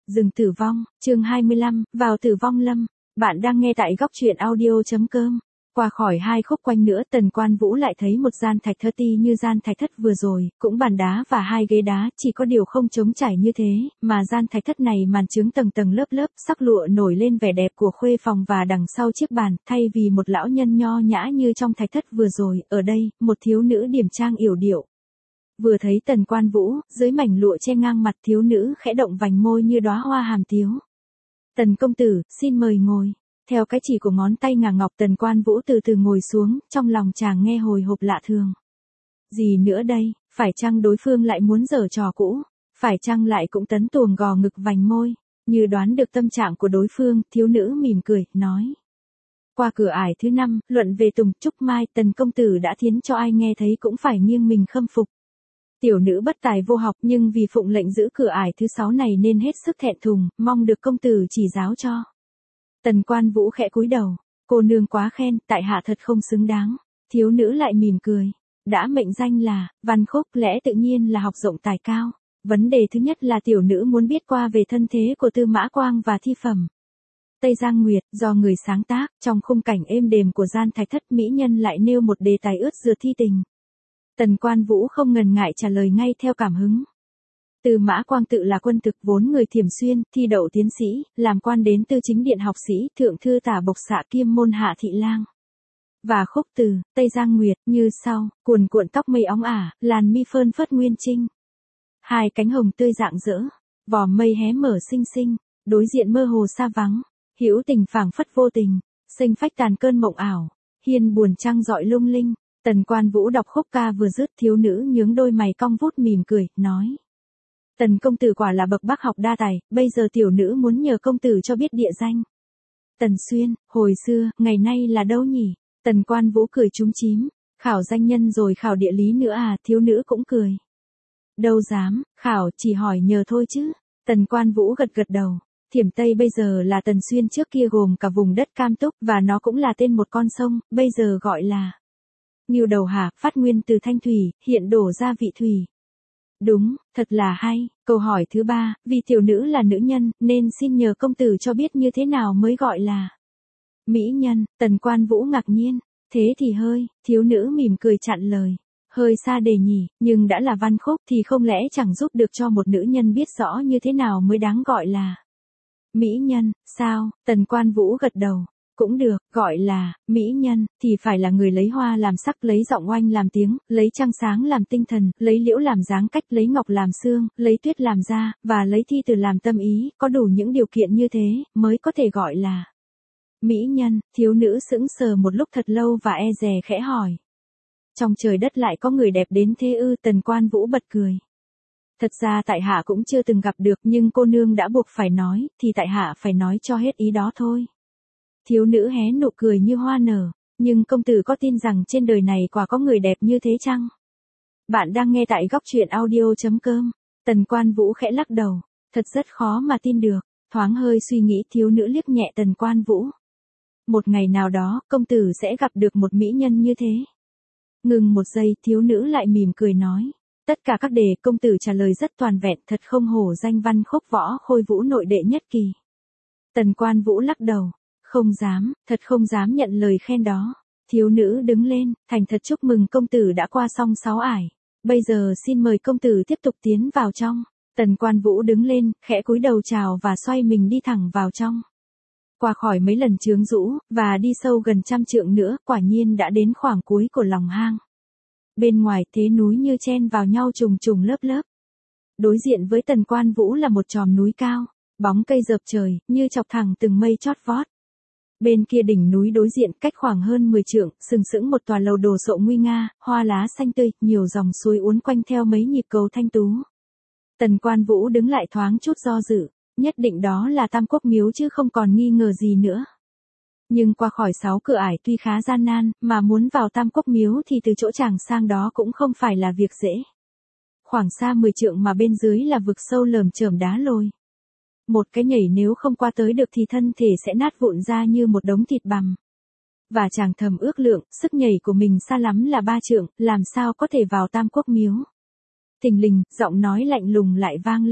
Rừng tử vong, chương 25, vào tử vong lâm. Bạn đang nghe tại góc truyện audio.com. Qua khỏi 2 khúc quanh nữa, Tần Quan Vũ lại thấy một gian thạch thất ti như gian thạch thất vừa rồi, cũng bàn đá và 2 ghế đá, chỉ có điều không trống trải như thế, mà gian thạch thất này màn chướng tầng tầng lớp lớp, sắc lụa nổi lên vẻ đẹp của khuê phòng và đằng sau chiếc bàn, thay vì một lão nhân nho nhã như trong thạch thất vừa rồi, ở đây, một thiếu nữ điềm trang yểu điệu. Vừa thấy Tần Quan Vũ, dưới mảnh lụa che ngang mặt, thiếu nữ khẽ động vành môi như đóa hoa hàm tiếu. Tần công tử, xin mời ngồi. Theo cái chỉ của ngón tay ngà ngọc, Tần Quan Vũ từ từ ngồi xuống, trong lòng chàng nghe hồi hộp lạ thường. Gì nữa đây, phải chăng đối phương lại muốn giở trò cũ, phải chăng lại cũng tấn tuồng gò ngực vành môi. Như đoán được tâm trạng của đối phương, thiếu nữ mỉm cười, nói. Qua cửa ải thứ 5, luận về Tùng Trúc Mai, Tần công tử đã thiến cho ai nghe thấy cũng phải nghiêng mình khâm phục. Tiểu nữ bất tài vô học, nhưng vì phụng lệnh giữ cửa ải thứ 6 này nên hết sức thẹn thùng, mong được công tử chỉ giáo cho. Tần Quan Vũ khẽ cúi đầu, cô nương quá khen, tại hạ thật không xứng đáng. Thiếu nữ lại mỉm cười, đã mệnh danh là Văn Khúc, lẽ tự nhiên là học rộng tài cao. Vấn đề thứ nhất là tiểu nữ muốn biết qua về thân thế của Tư Mã Quang và thi phẩm Tây Giang Nguyệt, do người sáng tác. Trong khung cảnh êm đềm của gian thạch thất, mỹ nhân lại nêu một đề tài ướt dượt thi tình. Tần Quan Vũ không ngần ngại trả lời ngay theo cảm hứng. Tư Mã Quang tự là quân thực, vốn người Thiểm Xuyên, thi đậu tiến sĩ, làm quan đến Tư Chính Điện học sĩ, thượng thư tả bộc xạ kiêm môn hạ thị lang. Và khúc từ Tây Giang Nguyệt như sau: cuồn cuộn tóc mây óng ả, làn mi phơn phất nguyên trinh. 2 cánh hồng tươi rạng rỡ, vòm mây hé mở xinh xinh, đối diện mơ hồ xa vắng, hữu tình phảng phất vô tình, xinh phách tàn cơn mộng ảo, hiên buồn trăng dọi lung linh. Tần Quan Vũ đọc khúc ca vừa dứt, thiếu nữ nhướng đôi mày cong vút mỉm cười, nói. Tần công tử quả là bậc bác học đa tài, bây giờ tiểu nữ muốn nhờ công tử cho biết địa danh. Tần Xuyên, hồi xưa, ngày nay là đâu nhỉ? Tần Quan Vũ cười chúm chím, khảo danh nhân rồi khảo địa lý nữa à? Thiếu nữ cũng cười. Đâu dám, khảo chỉ hỏi nhờ thôi chứ. Tần Quan Vũ gật gật đầu. Thiểm Tây bây giờ là Tần Xuyên, trước kia gồm cả vùng đất Cam Túc, và nó cũng là tên một con sông, bây giờ gọi là Ngưu Đầu Hà, phát nguyên từ Thanh Thủy, hiện đổ ra Vị Thủy. Đúng, thật là hay. Câu hỏi thứ 3, vì tiểu nữ là nữ nhân, nên xin nhờ công tử cho biết như thế nào mới gọi là mỹ nhân. Tần Quan Vũ ngạc nhiên. Thế thì hơi, thiếu nữ mỉm cười chặn lời. Hơi xa đề nhỉ, nhưng đã là văn khúc thì không lẽ chẳng giúp được cho một nữ nhân biết rõ như thế nào mới đáng gọi là mỹ nhân, sao? Tần Quan Vũ gật đầu. Cũng được, gọi là mỹ nhân thì phải là người lấy hoa làm sắc, lấy giọng oanh làm tiếng, lấy trăng sáng làm tinh thần, lấy liễu làm dáng cách, lấy ngọc làm xương, lấy tuyết làm da, và lấy thi từ làm tâm ý. Có đủ những điều kiện như thế mới có thể gọi là mỹ nhân. Thiếu nữ sững sờ một lúc thật lâu và e dè khẽ hỏi. Trong trời đất lại có người đẹp đến thế ư? Tần Quan Vũ bật cười. Thật ra tại hạ cũng chưa từng gặp được, nhưng cô nương đã buộc phải nói, thì tại hạ phải nói cho hết ý đó thôi. Thiếu nữ hé nụ cười như hoa nở. Nhưng công tử có tin rằng trên đời này quả có người đẹp như thế chăng? Bạn đang nghe tại góc truyện audio.com. Tần Quan Vũ khẽ lắc đầu. Thật rất khó mà tin được. Thoáng hơi suy nghĩ, thiếu nữ liếc nhẹ Tần Quan Vũ. Một ngày nào đó, công tử sẽ gặp được một mỹ nhân như thế. Ngừng một giây, thiếu nữ lại mỉm cười nói. Tất cả các đề công tử trả lời rất toàn vẹn, thật không hổ danh Văn Khúc Võ Khôi Vũ nội đệ nhất kỳ. Tần Quan Vũ lắc đầu. Không dám, thật không dám nhận lời khen đó. Thiếu nữ đứng lên, thành thật chúc mừng công tử đã qua xong 6 ải. Bây giờ xin mời công tử tiếp tục tiến vào trong. Tần Quan Vũ đứng lên, khẽ cúi đầu chào và xoay mình đi thẳng vào trong. Qua khỏi mấy lần chướng rũ, và đi sâu gần 100 trượng nữa, quả nhiên đã đến khoảng cuối của lòng hang. Bên ngoài thế núi như chen vào nhau trùng trùng lớp lớp. Đối diện với Tần Quan Vũ là một chòm núi cao, bóng cây rợp trời, như chọc thẳng từng mây chót vót. Bên kia đỉnh núi đối diện, cách khoảng hơn 10 trượng, sừng sững một tòa lầu đồ sộ nguy nga, hoa lá xanh tươi, nhiều dòng suối uốn quanh theo mấy nhịp cầu thanh tú. Tần Quan Vũ đứng lại thoáng chút do dự, nhất định đó là Tam Quốc Miếu chứ không còn nghi ngờ gì nữa. Nhưng qua khỏi 6 cửa ải tuy khá gian nan, mà muốn vào Tam Quốc Miếu thì từ chỗ chàng sang đó cũng không phải là việc dễ. Khoảng xa 10 trượng mà bên dưới là vực sâu lởm chởm đá lồi. Một cái nhảy nếu không qua tới được thì thân thể sẽ nát vụn ra như một đống thịt bằm. Và chàng thầm ước lượng, sức nhảy của mình xa lắm là 3 trượng, làm sao có thể vào Tam Quốc Miếu. Thình lình, giọng nói lạnh lùng lại vang lên.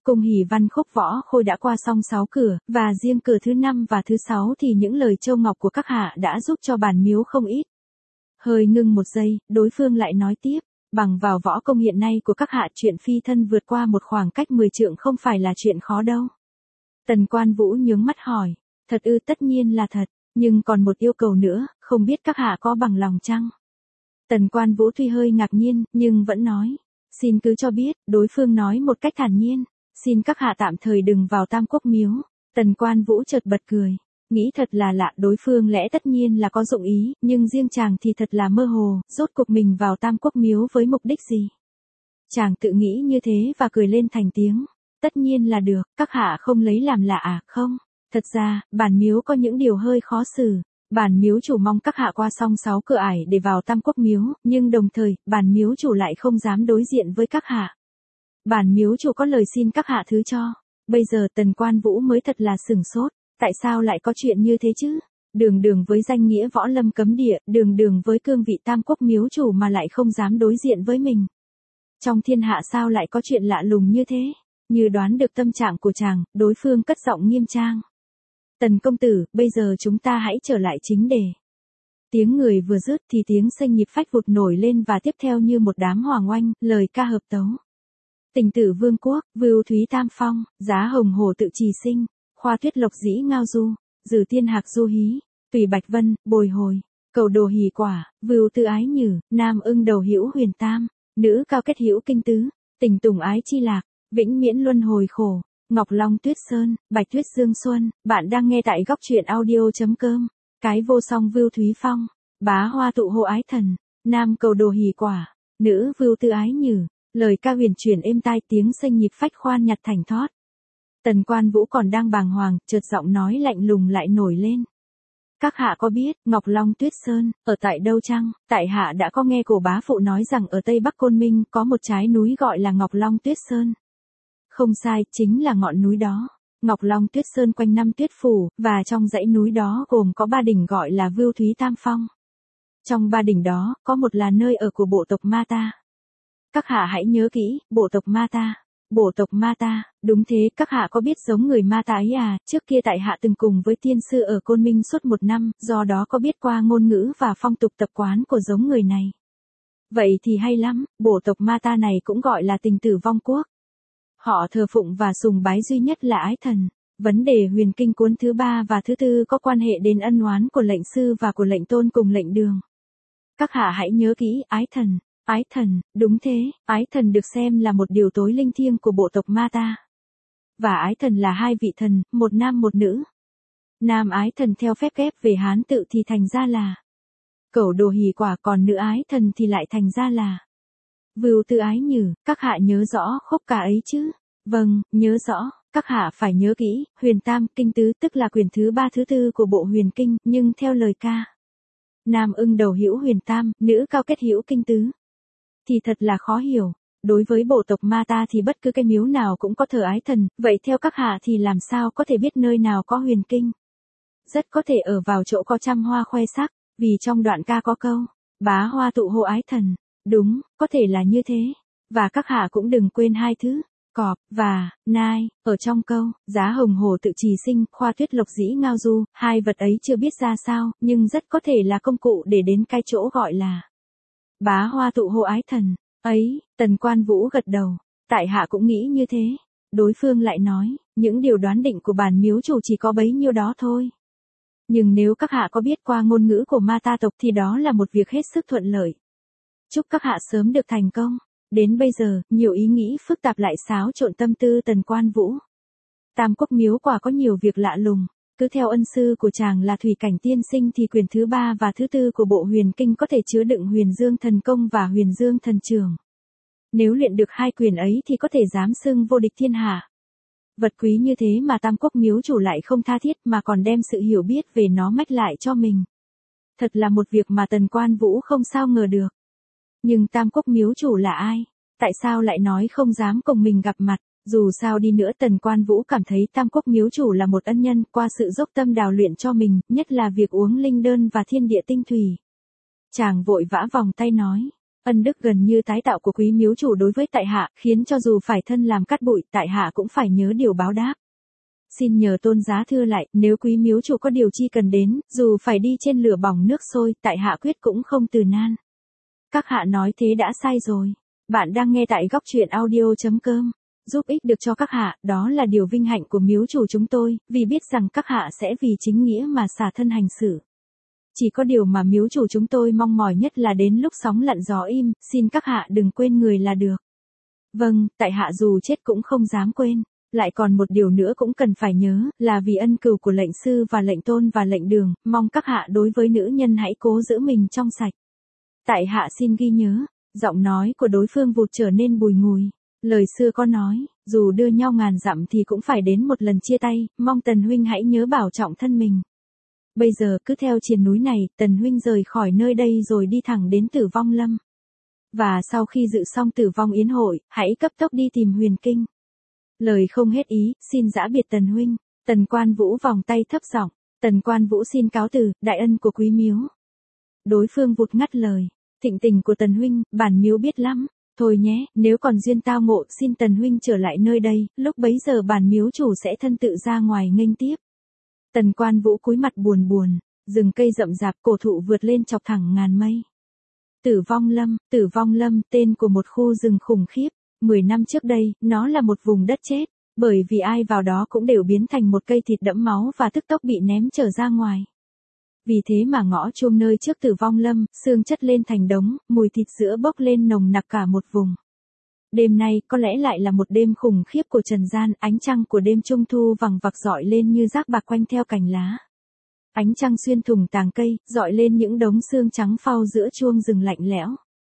Cung Hỉ Văn Khúc Võ Khôi đã qua xong 6 cửa, và riêng cửa thứ 5 và thứ 6 thì những lời châu ngọc của các hạ đã giúp cho bản miếu không ít. Hơi ngưng một giây, đối phương lại nói tiếp, bằng vào võ công hiện nay của các hạ, chuyện phi thân vượt qua một khoảng cách 10 trượng không phải là chuyện khó đâu. Tần Quan Vũ nhướng mắt hỏi, thật ư? Tất nhiên là thật, nhưng còn một yêu cầu nữa, không biết các hạ có bằng lòng chăng? Tần Quan Vũ tuy hơi ngạc nhiên, nhưng vẫn nói, xin cứ cho biết. Đối phương nói một cách thản nhiên, xin các hạ tạm thời đừng vào Tam Quốc miếu. Tần Quan Vũ chợt bật cười, nghĩ thật là lạ, đối phương lẽ tất nhiên là có dụng ý, nhưng riêng chàng thì thật là mơ hồ, rốt cuộc mình vào Tam Quốc miếu với mục đích gì? Chàng tự nghĩ như thế và cười lên thành tiếng, tất nhiên là được, các hạ không lấy làm lạ à? Không, thật ra, bản miếu có những điều hơi khó xử. Bản miếu chủ mong các hạ qua xong 6 cửa ải để vào Tam Quốc miếu, nhưng đồng thời, bản miếu chủ lại không dám đối diện với các hạ. Bản miếu chủ có lời xin các hạ thứ cho. Bây giờ Tần Quan Vũ mới thật là sửng sốt, tại sao lại có chuyện như thế chứ? Đường đường với danh nghĩa võ lâm cấm địa, đường đường với cương vị Tam Quốc miếu chủ mà lại không dám đối diện với mình. Trong thiên hạ sao lại có chuyện lạ lùng như thế? Như đoán được tâm trạng của chàng, đối phương cất giọng nghiêm trang. Tần công tử, bây giờ chúng ta hãy trở lại chính đề. Tiếng người vừa dứt thì tiếng xanh nhịp phách vụt nổi lên và tiếp theo như một đám hoàng oanh, lời ca hợp tấu. Tình tử vương quốc, vưu thúy tam phong, giá hồng hồ tự trì sinh, khoa tuyết lộc dĩ ngao du, dử tiên hạc du hí, tùy bạch vân, bồi hồi, cầu đồ hỷ quả, vưu tư ái nhử, nam ưng đầu hữu huyền tam, nữ cao kết hữu kinh tứ, tình tùng ái chi lạc, vĩnh miễn luân hồi khổ. Ngọc Long Tuyết Sơn, Bạch Tuyết Dương Xuân, bạn đang nghe tại góc truyện audio.com. Cái vô song vưu thúy phong, bá hoa tụ hộ ái thần, nam cầu đồ hỷ quả, nữ vưu tư ái nhử, lời ca huyền chuyển êm tai, tiếng xanh nhịp phách khoan nhặt thành thót. Tần Quan Vũ còn đang bàng hoàng, chợt giọng nói lạnh lùng lại nổi lên. Các hạ có biết, Ngọc Long Tuyết Sơn, ở tại đâu chăng? Tại hạ đã có nghe cổ bá phụ nói rằng ở Tây Bắc Côn Minh có một trái núi gọi là Ngọc Long Tuyết Sơn. Không sai, chính là ngọn núi đó. Ngọc Long Tuyết Sơn quanh năm tuyết phủ, và trong dãy núi đó gồm có 3 đỉnh gọi là Vưu Thúy Tam Phong. Trong 3 đỉnh đó, có một là nơi ở của bộ tộc Ma Ta. Các hạ hãy nhớ kỹ, bộ tộc Ma Ta. Bộ tộc Ma Ta, đúng thế, các hạ có biết giống người Ma Ta ấy à? Trước kia tại hạ từng cùng với tiên sư ở Côn Minh suốt 1 năm, do đó có biết qua ngôn ngữ và phong tục tập quán của giống người này. Vậy thì hay lắm, bộ tộc Ma Ta này cũng gọi là tình tử vong quốc. Họ thờ phụng và sùng bái duy nhất là ái thần. Vấn đề huyền kinh cuốn thứ 3 và thứ 4 có quan hệ đến ân oán của lệnh sư và của lệnh tôn cùng lệnh đường. Các hạ hãy nhớ kỹ, ái thần. Ái thần, đúng thế, ái thần được xem là một điều tối linh thiêng của bộ tộc Ma Ta. Và ái thần là 2 vị thần, một nam một nữ. Nam ái thần theo phép ghép về Hán tự thì thành ra là Cẩu Đồ Hỷ Quả, còn nữ ái thần thì lại thành ra là Vưu Tư Ái Nhử. Các hạ nhớ rõ khúc ca ấy chứ? Vâng, nhớ rõ. Các hạ phải nhớ kỹ, huyền tam, kinh tứ tức là quyển thứ 3 thứ 4 của bộ huyền kinh, nhưng theo lời ca. Nam ưng đầu hữu huyền tam, nữ cao kết hữu kinh tứ. Thì thật là khó hiểu. Đối với bộ tộc Ma Ta thì bất cứ cái miếu nào cũng có thờ ái thần, vậy theo các hạ thì làm sao có thể biết nơi nào có huyền kinh? Rất có thể ở vào chỗ có trăm hoa khoe sắc, vì trong đoạn ca có câu, bá hoa tụ hộ ái thần. Đúng, có thể là như thế. Và các hạ cũng đừng quên 2 thứ, cọp, và, nai, ở trong câu, giá hồng hồ tự trì sinh, khoa tuyết lộc dĩ ngao du, 2 vật ấy chưa biết ra sao, nhưng rất có thể là công cụ để đến cái chỗ gọi là bá hoa tụ hộ ái thần. Ấy, Tần Quan Vũ gật đầu, tại hạ cũng nghĩ như thế. Đối phương lại nói, những điều đoán định của bản miếu chủ chỉ có bấy nhiêu đó thôi. Nhưng nếu các hạ có biết qua ngôn ngữ của Ma Ta tộc thì đó là một việc hết sức thuận lợi. Chúc các hạ sớm được thành công. Đến bây giờ, nhiều ý nghĩ phức tạp lại xáo trộn tâm tư Tần Quan Vũ. Tam Quốc miếu quả có nhiều việc lạ lùng. Cứ theo ân sư của chàng là Thủy Cảnh Tiên Sinh thì quyển thứ 3 và thứ 4 của bộ huyền kinh có thể chứa đựng Huyền Dương Thần Công và Huyền Dương Thần Trường. Nếu luyện được 2 quyền ấy thì có thể dám xưng vô địch thiên hạ. Vật quý như thế mà Tam Quốc miếu chủ lại không tha thiết mà còn đem sự hiểu biết về nó mách lại cho mình. Thật là một việc mà Tần Quan Vũ không sao ngờ được. Nhưng Tam Quốc miếu chủ là ai? Tại sao lại nói không dám cùng mình gặp mặt? Dù sao đi nữa Tần Quan Vũ cảm thấy Tam Quốc miếu chủ là một ân nhân qua sự dốc tâm đào luyện cho mình, nhất là việc uống linh đơn và thiên địa tinh thủy. Chàng vội vã vòng tay nói, Ân đức gần như tái tạo của quý miếu chủ đối với tại hạ, khiến cho dù phải thân làm cát bụi, tại hạ cũng phải nhớ điều báo đáp. Xin nhờ tôn giá thưa lại, nếu quý miếu chủ có điều chi cần đến, dù phải đi trên lửa bỏng nước sôi, tại hạ quyết cũng không từ nan. Các hạ nói thế đã sai rồi. Bạn đang nghe tại góc truyện audio.com. Giúp ích được cho các hạ, đó là điều vinh hạnh của miếu chủ chúng tôi, vì biết rằng các hạ sẽ vì chính nghĩa mà xả thân hành xử. Chỉ có điều mà miếu chủ chúng tôi mong mỏi nhất là đến lúc sóng lặn gió im, xin các hạ đừng quên người là được. Vâng, tại hạ dù chết cũng không dám quên. Lại còn một điều nữa cũng cần phải nhớ, là vì ân cửu của lệnh sư và lệnh tôn và lệnh đường, mong các hạ đối với nữ nhân hãy cố giữ mình trong sạch. Tại hạ xin ghi nhớ. Giọng nói của đối phương vụt trở nên bùi ngùi. Lời xưa có nói, dù đưa nhau ngàn dặm thì cũng phải đến một lần chia tay, mong Tần huynh hãy nhớ bảo trọng thân mình. Bây giờ cứ theo triền núi này, Tần huynh rời khỏi nơi đây rồi đi thẳng đến Tử Vong Lâm. Và sau khi dự xong Tử Vong Yến hội, hãy cấp tốc đi tìm Huyền Kinh. Lời không hết ý, xin giã biệt Tần huynh. Tần Quan Vũ vòng tay thấp giọng, Tần Quan Vũ xin cáo từ, đại ân của quý miếu. Đối phương vụt ngắt lời, thịnh tình của Tần huynh, bản miếu biết lắm. Thôi nhé, nếu còn duyên tao ngộ, xin Tần huynh trở lại nơi đây, lúc bấy giờ bản miếu chủ sẽ thân tự ra ngoài nghênh tiếp. Tần Quan Vũ cúi mặt buồn buồn, rừng cây rậm rạp, cổ thụ vượt lên chọc thẳng ngàn mây. Tử Vong Lâm, tên của một khu rừng khủng khiếp. 10 năm trước đây, nó là một vùng đất chết, bởi vì ai vào đó cũng đều biến thành một cây thịt đẫm máu và tức tốc bị ném trở ra ngoài. Vì thế mà ngõ chuông nơi trước Tử Vong Lâm, xương chất lên thành đống, mùi thịt sữa bốc lên nồng nặc cả một vùng. Đêm nay, có lẽ lại là một đêm khủng khiếp của trần gian, ánh trăng của đêm trung thu vằng vặc rọi lên như rác bạc quanh theo cành lá. Ánh trăng xuyên thủng tàng cây, rọi lên những đống xương trắng phau giữa chuông rừng lạnh lẽo.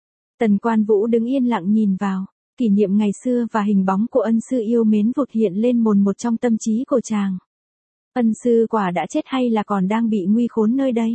Tần Quan Vũ đứng yên lặng nhìn vào. Kỷ niệm ngày xưa và hình bóng của ân sư yêu mến vụt hiện lên mồn một trong tâm trí của chàng. Ân sư quả đã chết hay là còn đang bị nguy khốn nơi đây?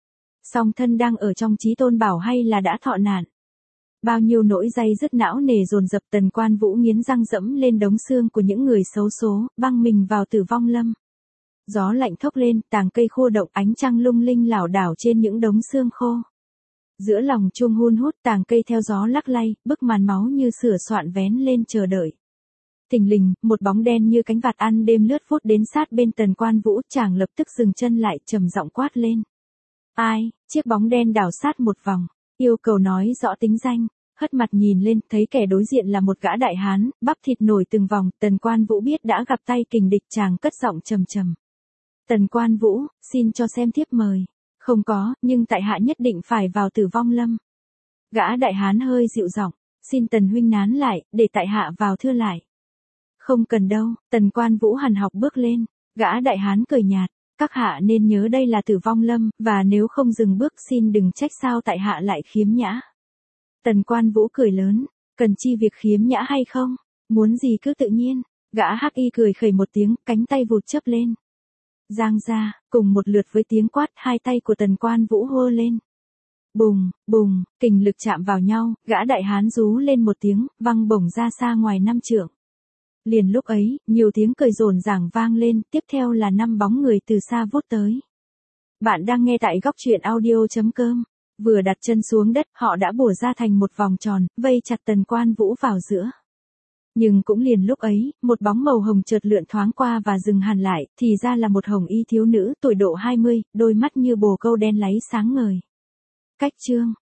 Song thân đang ở trong Chí Tôn Bảo hay là đã thọ nạn? Bao nhiêu nỗi day dứt não nề dồn dập. Tần Quan Vũ nghiến răng dẫm lên đống xương của những người xấu số, băng mình vào Tử Vong Lâm. Gió lạnh thốc lên, tàng cây khô động, ánh trăng lung linh lảo đảo trên những đống xương khô. Giữa lòng chuông hun hút, tàng cây theo gió lắc lay, bức màn máu như sửa soạn vén lên chờ đợi. Thình lình, một bóng đen như cánh vạt ăn đêm lướt vút đến sát bên Tần Quan Vũ, chàng lập tức dừng chân lại, trầm giọng quát lên. Ai? Chiếc bóng đen đảo sát một vòng, yêu cầu nói rõ tính danh. Hất mặt nhìn lên, thấy kẻ đối diện là một gã đại hán, bắp thịt nổi từng vòng. Tần Quan Vũ biết đã gặp tay kình địch, chàng cất giọng trầm trầm. Tần Quan Vũ, xin cho xem thiếp mời. Không có, nhưng tại hạ nhất định phải vào Tử Vong Lâm. Gã đại hán hơi dịu giọng, xin Tần huynh nán lại, để tại hạ vào thưa lại. Không cần đâu. Tần Quan Vũ hằn học bước lên. Gã đại hán cười nhạt, các hạ nên nhớ đây là Tử Vong Lâm, và nếu không dừng bước xin đừng trách sao tại hạ lại khiếm nhã. Tần Quan Vũ cười lớn, cần chi việc khiếm nhã hay không? Muốn gì cứ tự nhiên. Gã hắc y cười khẩy một tiếng, cánh tay vụt chớp lên. Giang ra, cùng một lượt với tiếng quát, hai tay của Tần Quan Vũ hô lên. Bùng, bùng, kình lực chạm vào nhau, gã đại hán rú lên một tiếng, văng bổng ra xa ngoài 5 trượng. Liền lúc ấy, nhiều tiếng cười rồn ràng vang lên, tiếp theo là 5 bóng người từ xa vút tới. Bạn đang nghe tại góc truyện audio.com. Vừa đặt chân xuống đất, họ đã bủa ra thành một vòng tròn, vây chặt Tần Quan Vũ vào giữa. Nhưng cũng liền lúc ấy, một bóng màu hồng chợt lượn thoáng qua và dừng hẳn lại, thì ra là một hồng y thiếu nữ, tuổi độ 20, đôi mắt như bồ câu đen láy sáng ngời. Cách chương